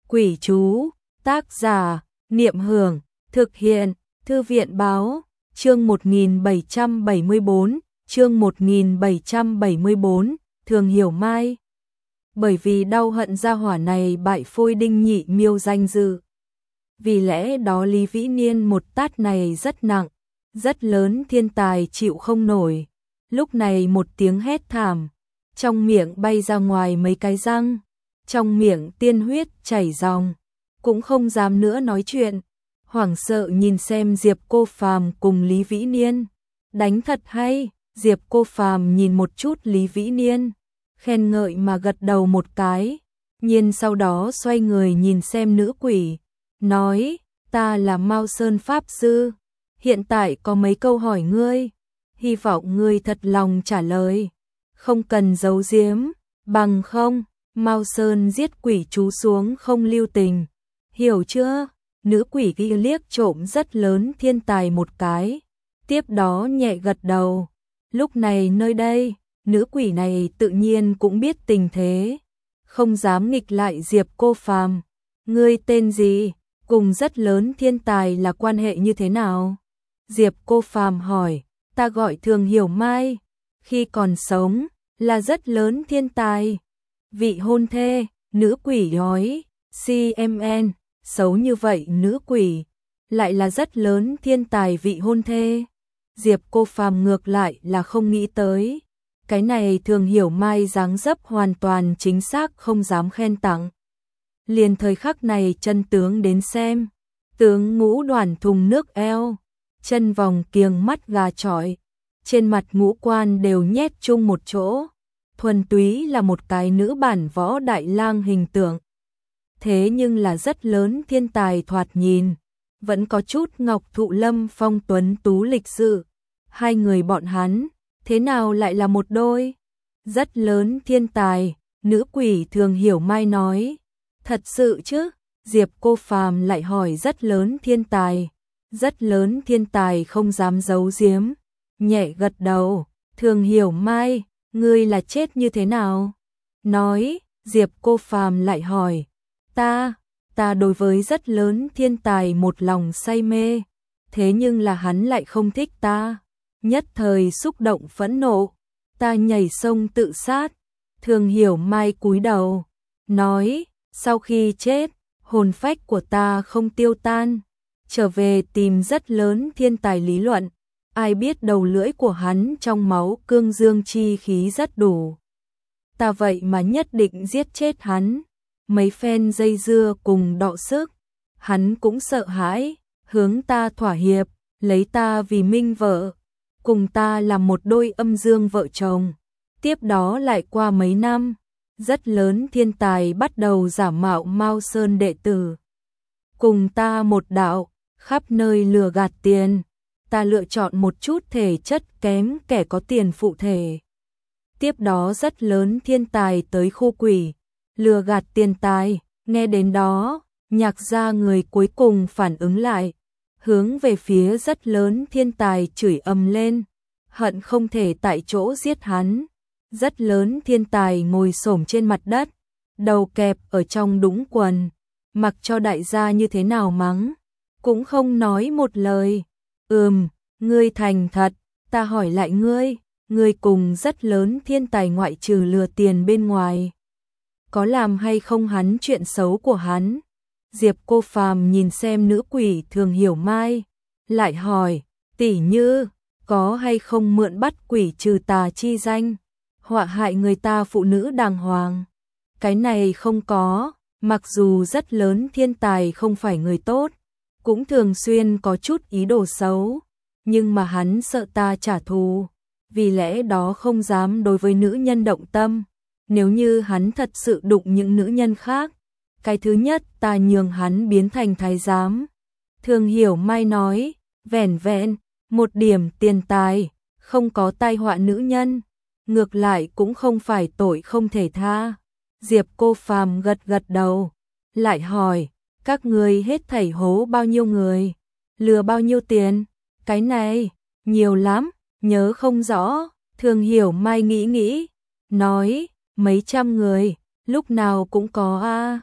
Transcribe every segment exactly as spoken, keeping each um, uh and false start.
Quỷ chú, tác giả, Niệm Hưởng, thực hiện, Thư viện báo, chương một nghìn bảy trăm bảy mươi bốn, chương một nghìn bảy trăm bảy mươi bốn, Thường Hiểu Mai. Bởi vì đau hận gia hỏa này bại phôi Đinh Nhị Miêu danh dự. Vì lẽ đó Lý Vĩ Niên một tát này rất nặng, rất lớn, thiên tài chịu không nổi. Lúc này một tiếng hét thảm, trong miệng bay ra ngoài mấy cái răng, trong miệng tiên huyết chảy ròng, cũng không dám nữa nói chuyện, hoảng sợ nhìn xem Diệp Cô Phàm cùng Lý Vĩ Niên. Đánh thật hay. Diệp Cô Phàm nhìn một chút Lý Vĩ Niên, khen ngợi mà gật đầu một cái, nhiên sau đó xoay người nhìn xem nữ quỷ, nói, ta là Mao Sơn Pháp Sư, hiện tại có mấy câu hỏi ngươi, hy vọng ngươi thật lòng trả lời, không cần giấu giếm, bằng không, Mao Sơn giết quỷ chú xuống không lưu tình, hiểu chưa? Nữ quỷ ghi liếc trộm rất lớn thiên tài một cái, tiếp đó nhẹ gật đầu. Lúc này nơi đây, nữ quỷ này tự nhiên cũng biết tình thế, không dám nghịch lại Diệp Cô Phàm. Ngươi tên gì? Cùng rất lớn thiên tài là quan hệ như thế nào? Diệp Cô Phàm hỏi. Ta gọi Thường Hiểu Mai, khi còn sống là rất lớn thiên tài. Vị hôn thê, nữ quỷ nói. xê em en, xấu như vậy nữ quỷ, lại là rất lớn thiên tài vị hôn thê. Diệp Cô Phàm ngược lại là không nghĩ tới, cái này Thường Hiểu Mai dáng dấp hoàn toàn chính xác không dám khen tặng. Liền thời khắc này chân tướng đến xem, tướng ngũ đoàn thùng nước eo, chân vòng kiềng mắt gà chọi, trên mặt ngũ quan đều nhét chung một chỗ, thuần túy là một cái nữ bản võ đại lang hình tượng. Thế nhưng là rất lớn thiên tài thoạt nhìn, vẫn có chút Ngọc Thụ Lâm phong tuấn tú lịch sự. Hai người bọn hắn, thế nào lại là một đôi? Rất lớn thiên tài, nữ quỷ Thường Hiểu Mai nói. Thật sự chứ? Diệp Cô Phàm lại hỏi rất lớn thiên tài. Rất lớn thiên tài không dám giấu giếm, nhẹ gật đầu. Thường Hiểu Mai, ngươi là chết như thế nào? Nói, Diệp Cô Phàm lại hỏi. Ta, ta đối với rất lớn thiên tài một lòng say mê, thế nhưng là hắn lại không thích ta. Nhất thời xúc động phẫn nộ, ta nhảy sông tự sát. Thường Hiểu Mai cúi đầu, nói, sau khi chết, hồn phách của ta không tiêu tan, trở về tìm rất lớn thiên tài lý luận, ai biết đầu lưỡi của hắn trong máu cương dương chi khí rất đủ. Ta vậy mà nhất định giết chết hắn, mấy phen dây dưa cùng đọ sức, hắn cũng sợ hãi, hướng ta thỏa hiệp, lấy ta vì minh vợ. Cùng ta làm một đôi âm dương vợ chồng. Tiếp đó lại qua mấy năm, rất lớn thiên tài bắt đầu giả mạo Mao Sơn đệ tử. Cùng ta một đạo, khắp nơi lừa gạt tiền. Ta lựa chọn một chút thể chất kém kẻ có tiền phụ thể. Tiếp đó rất lớn thiên tài tới khu quỷ, lừa gạt tiền tài. Nghe đến đó, Nhạc gia người cuối cùng phản ứng lại, hướng về phía rất lớn thiên tài chửi ầm lên, hận không thể tại chỗ giết hắn. Rất lớn thiên tài ngồi xổm trên mặt đất, đầu kẹp ở trong đũng quần, mặc cho đại gia như thế nào mắng, cũng không nói một lời. Ừm, ngươi thành thật, ta hỏi lại ngươi, ngươi cùng rất lớn thiên tài ngoại trừ lừa tiền bên ngoài, có làm hay không hắn chuyện xấu của hắn? Diệp Cô Phàm nhìn xem nữ quỷ Thường Hiểu Mai, lại hỏi, tỷ như, có hay không mượn bắt quỷ trừ tà chi danh, họa hại người ta phụ nữ đàng hoàng? Cái này không có, mặc dù rất lớn thiên tài không phải người tốt, cũng thường xuyên có chút ý đồ xấu, nhưng mà hắn sợ ta trả thù, vì lẽ đó không dám đối với nữ nhân động tâm. Nếu như hắn thật sự đụng những nữ nhân khác, cái thứ nhất ta nhường hắn biến thành thái giám. Thường Hiểu Mai nói, vẻn vẹn một điểm tiền tài, không có tai họa nữ nhân, ngược lại cũng không phải tội không thể tha. Diệp Cô Phàm gật gật đầu, lại hỏi, các người hết thảy hố bao nhiêu người, lừa bao nhiêu tiền? Cái này, nhiều lắm, nhớ không rõ. Thường Hiểu Mai nghĩ nghĩ, nói, mấy trăm người, lúc nào cũng có a.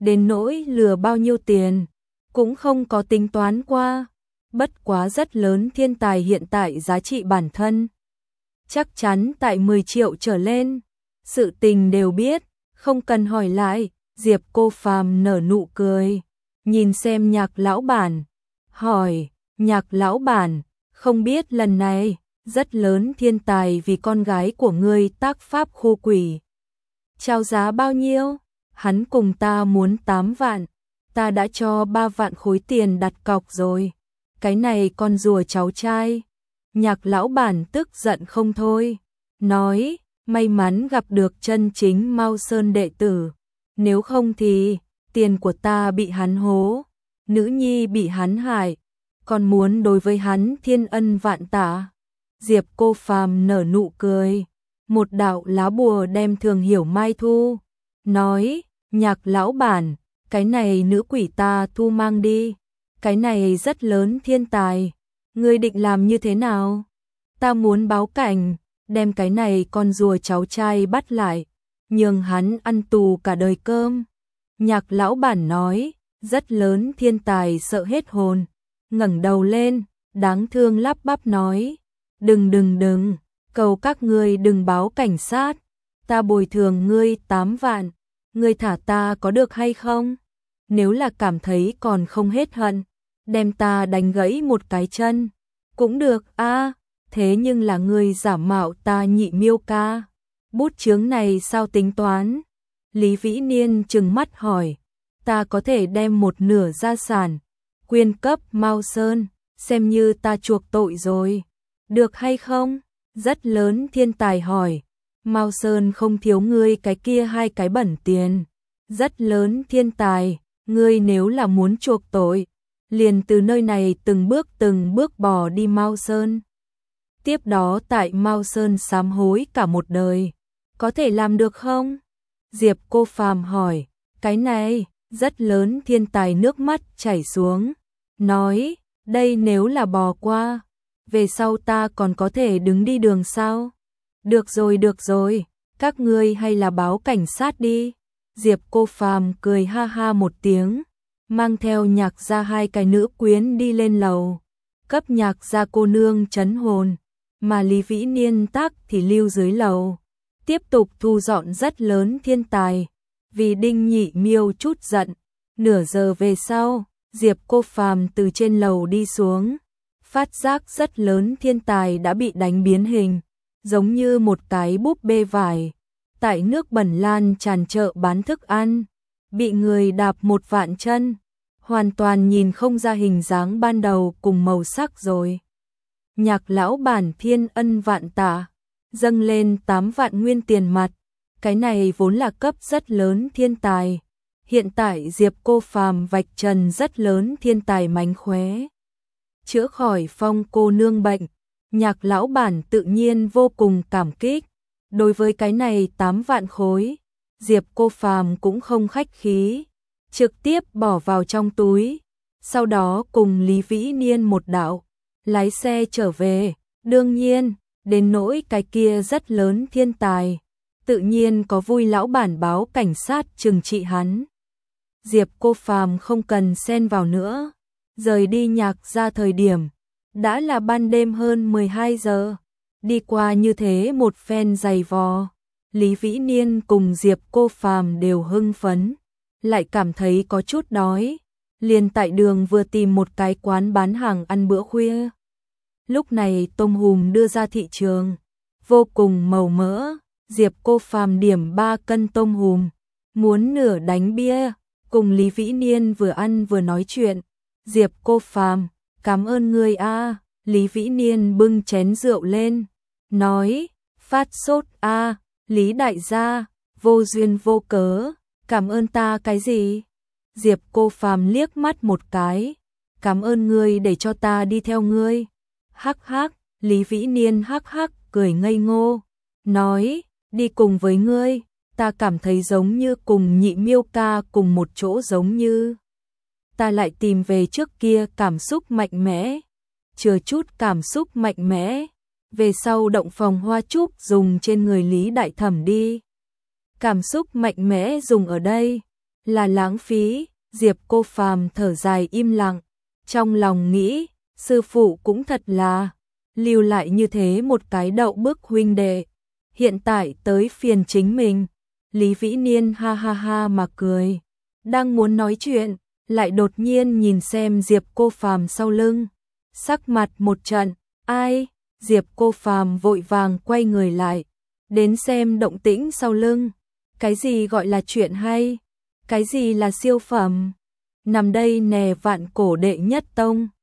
đến nỗi lừa bao nhiêu tiền, cũng không có tính toán qua. Bất quá rất lớn thiên tài hiện tại giá trị bản thân chắc chắn tại mười triệu trở lên, sự tình đều biết, không cần hỏi lại. Diệp Cô Phàm nở nụ cười, nhìn xem Nhạc lão bản, hỏi, Nhạc lão bản, không biết lần này, rất lớn thiên tài vì con gái của ngươi tác pháp khu quỷ. Chào giá bao nhiêu? Hắn cùng ta muốn tám vạn, ta đã cho ba vạn khối tiền đặt cọc rồi. Cái này con rùa cháu trai. Nhạc lão bản tức giận không thôi, nói, may mắn gặp được chân chính Mao Sơn đệ tử. Nếu không thì, tiền của ta bị hắn hố, nữ nhi bị hắn hại, còn muốn đối với hắn thiên ân vạn tạ. Diệp Cô Phàm nở nụ cười, một đạo lá bùa đem Thường Hiểu Mai thu, nói, Nhạc lão bản, cái này nữ quỷ ta thu mang đi, cái này rất lớn thiên tài, ngươi định làm như thế nào? Ta muốn báo cảnh, đem cái này con rùa cháu trai bắt lại, nhường hắn ăn tù cả đời cơm. Nhạc lão bản nói, rất lớn thiên tài sợ hết hồn, ngẩng đầu lên, đáng thương lắp bắp nói, đừng đừng đừng, cầu các ngươi đừng báo cảnh sát, ta bồi thường ngươi tám vạn, ngươi thả ta có được hay không? Nếu là cảm thấy còn không hết hận, đem ta đánh gãy một cái chân, cũng được a. À, thế nhưng là ngươi giả mạo ta Nhị Miêu ca, bút chướng này sao tính toán? Lý Vĩ Niên trừng mắt hỏi, ta có thể đem một nửa gia sản quyên cấp Mao Sơn, xem như ta chuộc tội rồi, được hay không? Rất lớn thiên tài hỏi, Mao Sơn không thiếu ngươi cái kia hai cái bẩn tiền. Rất lớn thiên tài, ngươi nếu là muốn chuộc tội, liền từ nơi này từng bước từng bước bò đi Mao Sơn. Tiếp đó tại Mao Sơn sám hối cả một đời, có thể làm được không? Diệp Cô Phàm hỏi, cái này, rất lớn thiên tài nước mắt chảy xuống, nói, đây nếu là bò qua, về sau ta còn có thể đứng đi đường sao? Được rồi được rồi, các ngươi hay là báo cảnh sát đi. Diệp Cô Phàm cười ha ha một tiếng, mang theo Nhạc gia hai cái nữ quyến đi lên lầu, cấp Nhạc gia cô nương trấn hồn, mà Lý Vĩ Niên tác thì lưu dưới lầu, tiếp tục thu dọn rất lớn thiên tài, vì Đinh Nhị Miêu chút giận. Nửa giờ về sau, Diệp Cô Phàm từ trên lầu đi xuống, phát giác rất lớn thiên tài đã bị đánh biến hình, giống như một cái búp bê vải, tại nước bẩn lan tràn chợ bán thức ăn, bị người đạp một vạn chân, hoàn toàn nhìn không ra hình dáng ban đầu cùng màu sắc rồi. Nhạc lão bản thiên ân vạn tạ, dâng lên tám vạn nguyên tiền mặt, cái này vốn là cấp rất lớn thiên tài. Hiện tại Diệp Cô Phàm vạch trần rất lớn thiên tài mánh khóe, chữa khỏi Phong cô nương bệnh, Nhạc lão bản tự nhiên vô cùng cảm kích. Đối với cái này tám vạn khối, Diệp Cô Phàm cũng không khách khí, trực tiếp bỏ vào trong túi, sau đó cùng Lý Vĩ Niên một đạo, lái xe trở về. Đương nhiên, đến nỗi cái kia rất lớn thiên tài, tự nhiên có vui lão bản báo cảnh sát trừng trị hắn. Diệp Cô Phàm không cần xen vào nữa, rời đi Nhạc gia thời điểm, đã là ban đêm hơn mười hai giờ. Đi qua như thế một phen giày vò, Lý Vĩ Niên cùng Diệp Cô Phàm đều hưng phấn, lại cảm thấy có chút đói, liền tại đường vừa tìm một cái quán bán hàng ăn bữa khuya. Lúc này tôm hùm đưa ra thị trường, vô cùng màu mỡ, Diệp Cô Phàm điểm ba cân tôm hùm, muốn nửa đánh bia, cùng Lý Vĩ Niên vừa ăn vừa nói chuyện. Diệp Cô Phàm, cảm ơn ngươi a. Lý Vĩ Niên bưng chén rượu lên, nói, phát sốt a, à, Lý đại gia, vô duyên vô cớ, cảm ơn ta cái gì? Diệp Cô Phàm liếc mắt một cái, cảm ơn ngươi để cho ta đi theo ngươi. Hắc hắc, Lý Vĩ Niên hắc hắc cười ngây ngô, nói, đi cùng với ngươi, ta cảm thấy giống như cùng Nhị Miêu ca cùng một chỗ, giống như ta lại tìm về trước kia cảm xúc mạnh mẽ, chừa chút cảm xúc mạnh mẽ, về sau động phòng hoa trúc dùng trên người Lý đại thẩm đi. Cảm xúc mạnh mẽ dùng ở đây, là lãng phí. Diệp Cô Phàm thở dài im lặng, trong lòng nghĩ, sư phụ cũng thật là lưu lại như thế một cái đậu bức huynh đệ, hiện tại tới phiền chính mình. Lý Vĩ Niên ha ha ha mà cười, đang muốn nói chuyện, lại đột nhiên nhìn xem Diệp Cô Phàm sau lưng, sắc mặt một trận, ai? Diệp Cô Phàm vội vàng quay người lại, đến xem động tĩnh sau lưng. Cái gì gọi là chuyện hay? Cái gì là siêu phẩm? Nằm đây nè, Vạn Cổ đệ nhất tông.